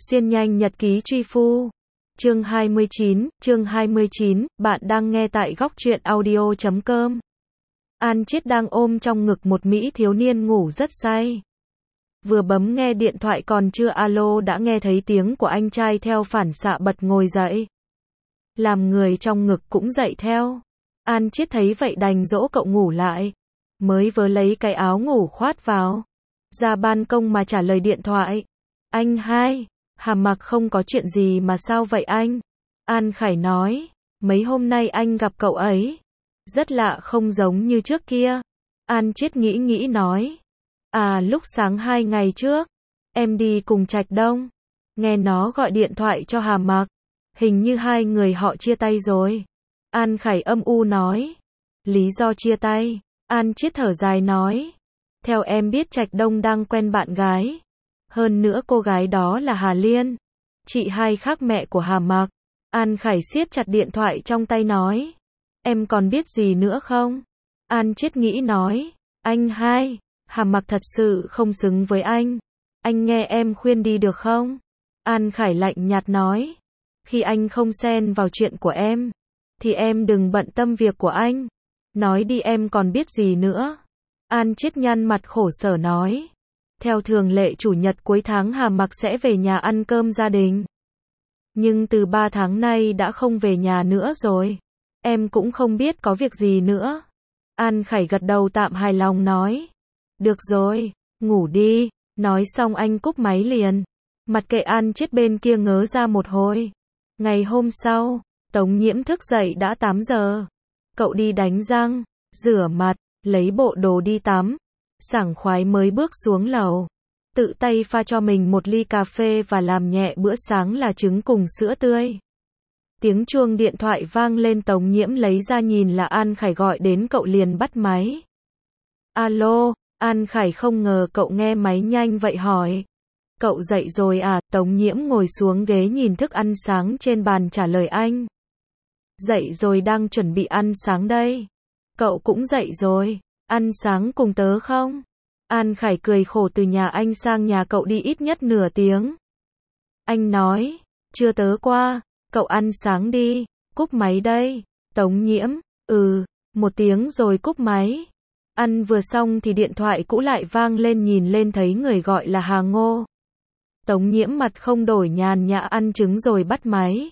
Xuyên nhanh nhật ký truy phu. Chương 29, bạn đang nghe tại góc truyện audio.com. An Chiết đang ôm trong ngực một mỹ thiếu niên ngủ rất say. Vừa bấm nghe điện thoại còn chưa alo đã nghe thấy tiếng của anh trai theo phản xạ bật ngồi dậy. Làm người trong ngực cũng dậy theo. An Chiết thấy vậy đành dỗ cậu ngủ lại. Mới vớ lấy cái áo ngủ khoát vào. Ra ban công mà trả lời điện thoại. Anh hai, Hàm Mặc không có chuyện gì mà sao vậy anh? An Khải nói, mấy hôm nay anh gặp cậu ấy. Rất lạ không giống như trước kia. An Chiết nghĩ nói. À lúc sáng 2 ngày trước, em đi cùng Trạch Đông. Nghe nó gọi điện thoại cho Hàm Mặc. Hình như hai người họ chia tay rồi. An Khải âm u nói. Lý do chia tay? An Chiết thở dài nói. Theo em biết Trạch Đông đang quen bạn gái. Hơn nữa cô gái đó là Hà Liên. Chị hai khác mẹ của Hàm Mặc. An Khải siết chặt điện thoại trong tay nói. Em còn biết gì nữa không? An Chiết nghĩ nói. Anh hai, Hàm Mặc thật sự không xứng với anh. Anh nghe em khuyên đi được không? An Khải lạnh nhạt nói. Khi anh không xen vào chuyện của em, thì em đừng bận tâm việc của anh. Nói đi em còn biết gì nữa? An Chiết nhăn mặt khổ sở nói. Theo thường lệ chủ nhật cuối tháng Hàm Mặc sẽ về nhà ăn cơm gia đình. Nhưng từ 3 tháng nay đã không về nhà nữa rồi. Em cũng không biết có việc gì nữa. An Khải gật đầu tạm hài lòng nói. Được rồi, ngủ đi. Nói xong anh cúp máy liền. Mặt kệ An Chiết bên kia ngớ ra một hồi. Ngày hôm sau, Tống Nhiễm thức dậy đã 8 giờ. Cậu đi đánh răng, rửa mặt, lấy bộ đồ đi tắm. Sảng khoái mới bước xuống lầu. Tự tay pha cho mình một ly cà phê và làm nhẹ bữa sáng là trứng cùng sữa tươi. Tiếng chuông điện thoại vang lên Tống Nhiễm lấy ra nhìn là An Khải gọi đến cậu liền bắt máy. Alo, An Khải không ngờ cậu nghe máy nhanh vậy hỏi. Cậu dậy rồi à? Tống Nhiễm ngồi xuống ghế nhìn thức ăn sáng trên bàn trả lời anh. Dậy rồi đang chuẩn bị ăn sáng đây. Cậu cũng dậy rồi, ăn sáng cùng tớ không? An Khải cười khổ từ nhà anh sang nhà cậu đi ít nhất nửa tiếng. Anh nói, chưa tớ qua, cậu ăn sáng đi, cúp máy đây. Tống Nhiễm, một tiếng rồi cúp máy. Ăn vừa xong thì điện thoại cũ lại vang lên nhìn lên thấy người gọi là Hà Ngô. Tống Nhiễm mặt không đổi nhàn nhã ăn trứng rồi bắt máy.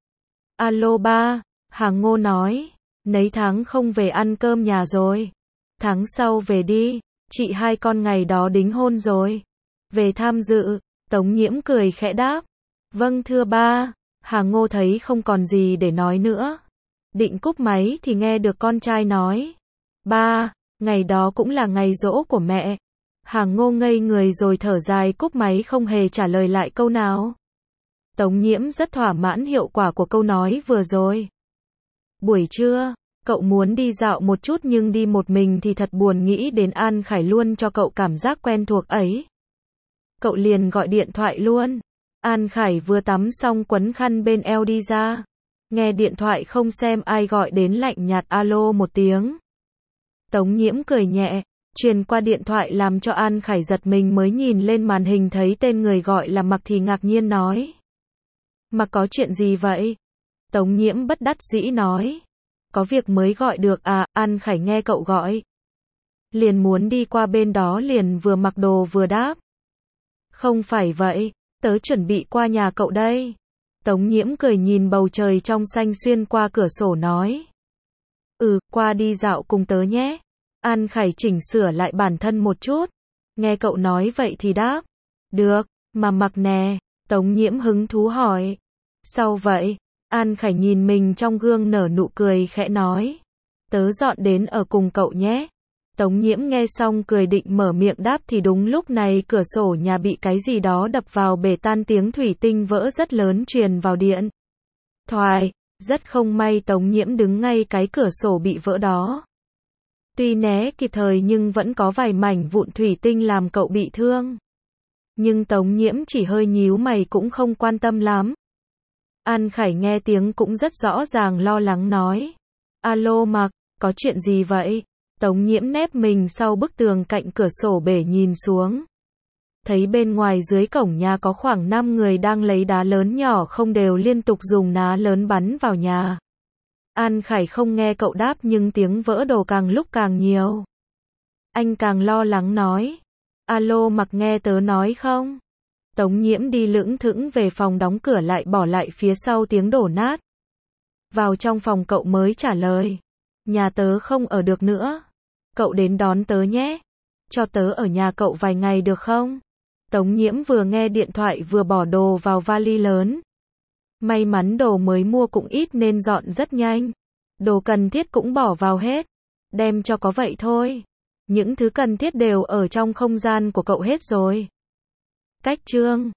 Alo ba, Hà Ngô nói, nấy tháng không về ăn cơm nhà rồi. Tháng sau về đi, chị hai con ngày đó đính hôn rồi. Về tham dự, Tống Nhiễm cười khẽ đáp. Vâng thưa ba, Hà Ngô thấy không còn gì để nói nữa. Định cúp máy thì nghe được con trai nói. Ba, ngày đó cũng là ngày giỗ của mẹ. Hà Ngô ngây người rồi thở dài cúp máy không hề trả lời lại câu nào. Tống Nhiễm rất thỏa mãn hiệu quả của câu nói vừa rồi. Buổi trưa, cậu muốn đi dạo một chút nhưng đi một mình thì thật buồn nghĩ đến An Khải luôn cho cậu cảm giác quen thuộc ấy. Cậu liền gọi điện thoại luôn. An Khải vừa tắm xong quấn khăn bên eo đi ra. Nghe điện thoại không xem ai gọi đến lạnh nhạt alo một tiếng. Tống Nhiễm cười nhẹ, truyền qua điện thoại làm cho An Khải giật mình mới nhìn lên màn hình thấy tên người gọi là Mặc thì ngạc nhiên nói. Mặc có chuyện gì vậy? Tống Nhiễm bất đắc dĩ nói. Có việc mới gọi được à? An Khải nghe cậu gọi. Liền muốn đi qua bên đó liền vừa mặc đồ vừa đáp. Không phải vậy, tớ chuẩn bị qua nhà cậu đây. Tống Nhiễm cười nhìn bầu trời trong xanh xuyên qua cửa sổ nói. Qua đi dạo cùng tớ nhé. An Khải chỉnh sửa lại bản thân một chút. Nghe cậu nói vậy thì đáp. Được, mà Mặc nè. Tống Nhiễm hứng thú hỏi. Sao vậy? An Khải nhìn mình trong gương nở nụ cười khẽ nói. Tớ dọn đến ở cùng cậu nhé. Tống Nhiễm nghe xong cười định mở miệng đáp thì đúng lúc này cửa sổ nhà bị cái gì đó đập vào bể tan tiếng thủy tinh vỡ rất lớn truyền vào điện thoại. Rất không may Tống Nhiễm đứng ngay cái cửa sổ bị vỡ đó. Tuy né kịp thời nhưng vẫn có vài mảnh vụn thủy tinh làm cậu bị thương. Nhưng Tống Nhiễm chỉ hơi nhíu mày cũng không quan tâm lắm. An Khải nghe tiếng cũng rất rõ ràng lo lắng nói. Alo Mặc, có chuyện gì vậy? Tống Nhiễm nép mình sau bức tường cạnh cửa sổ bể nhìn xuống. thấy bên ngoài dưới cổng nhà có khoảng 5 người đang lấy đá lớn nhỏ không đều liên tục dùng ná lớn bắn vào nhà. An Khải không nghe cậu đáp nhưng tiếng vỡ đồ càng lúc càng nhiều. Anh càng lo lắng nói. Alo Mặc nghe tớ nói không? Tống Nhiễm đi lững thững về phòng đóng cửa lại bỏ lại phía sau tiếng đổ nát. Vào trong phòng cậu mới trả lời. Nhà tớ không ở được nữa. Cậu đến đón tớ nhé. Cho tớ ở nhà cậu vài ngày được không? Tống Nhiễm vừa nghe điện thoại vừa bỏ đồ vào vali lớn. May mắn đồ mới mua cũng ít nên dọn rất nhanh. Đồ cần thiết cũng bỏ vào hết. Đem cho có vậy thôi. Những thứ cần thiết đều ở trong không gian của cậu hết rồi. Cách chương